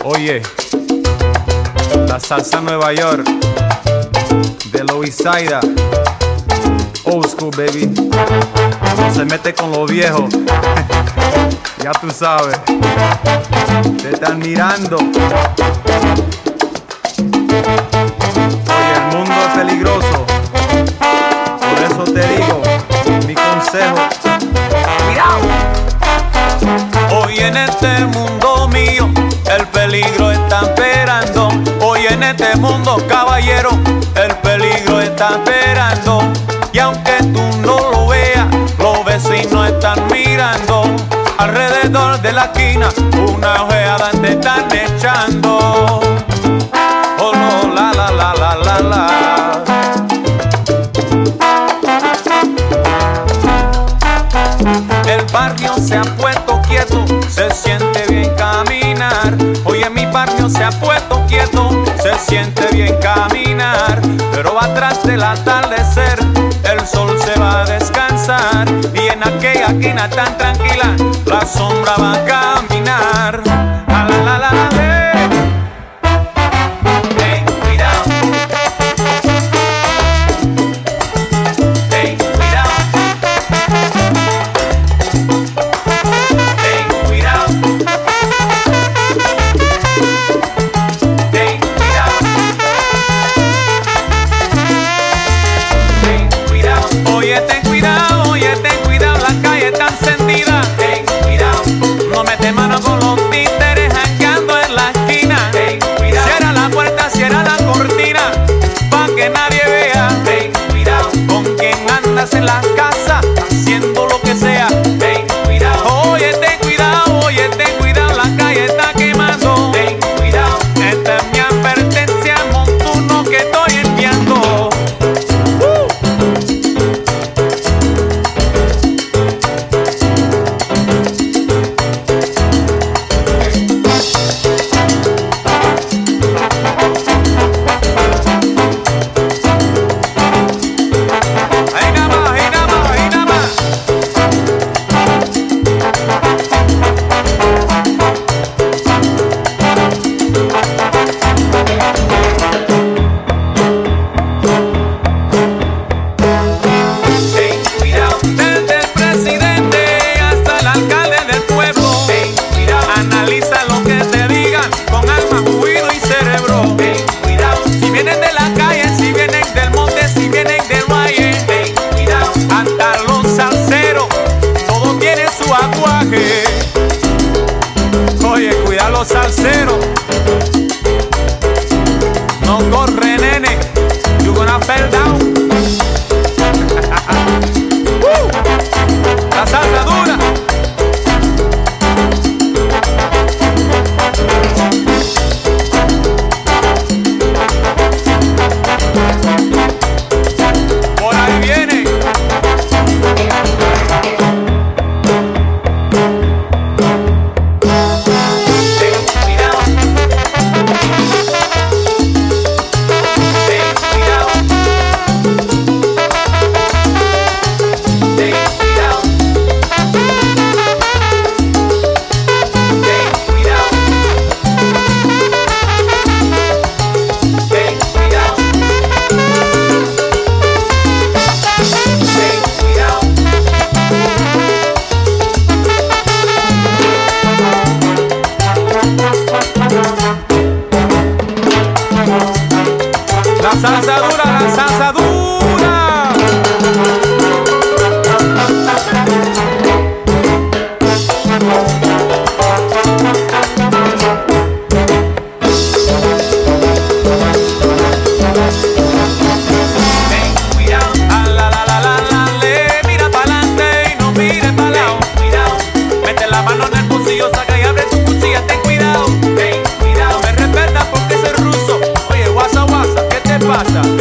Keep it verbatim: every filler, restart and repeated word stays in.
Oye, la salsa Nueva York de Loisaida, old school baby, no se mete con los viejos. Ya tú sabes, te están mirando. Oye, el mundo es peligroso, por eso te digo, mi consejo, cuidado. Hoy en este mundo mío el peligro está esperando. Hoy en este mundo, caballero, el peligro está esperando. Y aunque tú no lo veas, los vecinos están mirando. Alrededor de la esquina una ojeada te están echando. Oh no, la la la la la la. El barrio se ha puesto quieto, se siente bien caminar. Hoy en mi barrio se ha puesto quieto, se siente bien caminar. Pero atrás del atardecer el sol se va a descansar. Y en aquella esquina tan tranquila la sombra va a caminar. La la la la la. Ten cuidado. Ten cuidado. Ten cuidado. Ten cuidado. Ten cuidado. Oye, ten cuidado, oye, ten cuidado, la calle está encendida. Ten cuidado. No mete mano con los títeres jangueando en la esquina. Ten cuidado. Cierra la puerta, cierra la cortina, pa' que nadie vea. Ten cuidado. Con quien andas en la casa, haciendo lo que sea. Ten cuidado. Oye, ten cuidado, oye, ten cuidado, la calle está quemando. Ten cuidado. Esta es mi advertencia, montuno, que estoy enviando. Uh. Ahí nada más, ahí nada más, ahí nada más. Ten cuidado. Desde el presidente hasta el alcalde del pueblo. Ten cuidado. Analiza lo que te digan con alma, juicio y cerebro. Ten cuidado. Si vienen de la calle, si vienen del monte, si vienen del valle. Ten cuidado. Hasta los salseros, todos tienen su aguaje. Oye, cuida los salseros. No corre, nene. You gonna fall down. Woo. La salsa dura. Por ahí viene. Ten cuidado. Ten cuidado. Ten cuidado. Ten cuidado. Ten cuidado. Ten cuidado. La salsa dura, la salsa dura. Ten cuidado. Ah, la la la la la le. Mira pa'lante y no mires pa' lado. Ten cuidado. Mete la mano en el bolsillo, saca y abre tu cuchilla. Ten cuidado. Ten cuidado. Me respetas porque soy ruso. Oye, guasa guasa, ¿qué te pasa?